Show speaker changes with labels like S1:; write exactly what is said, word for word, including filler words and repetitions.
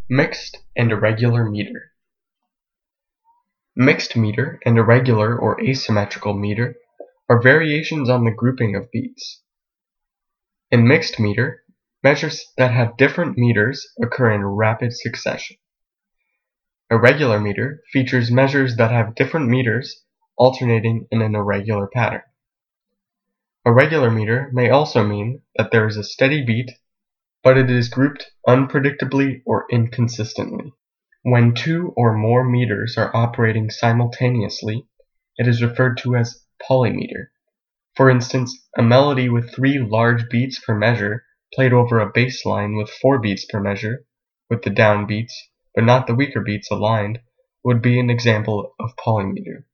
S1: Mixed and irregular meter. Mixed meter and irregular or asymmetrical meter are variations on the grouping of beats. In mixed meter, measures that have different meters occur in rapid succession. Irregular meter features measures that have different meters alternating in an irregular pattern. Irregular meter may also mean that there is a steady beat, but it is grouped unpredictably or inconsistently. When two or more meters are operating simultaneously, it is referred to as polymeter. For instance, a melody with three large beats per measure played over a bass line with four beats per measure, with the down beats, but not the weaker beats aligned, would be an example of polymeter.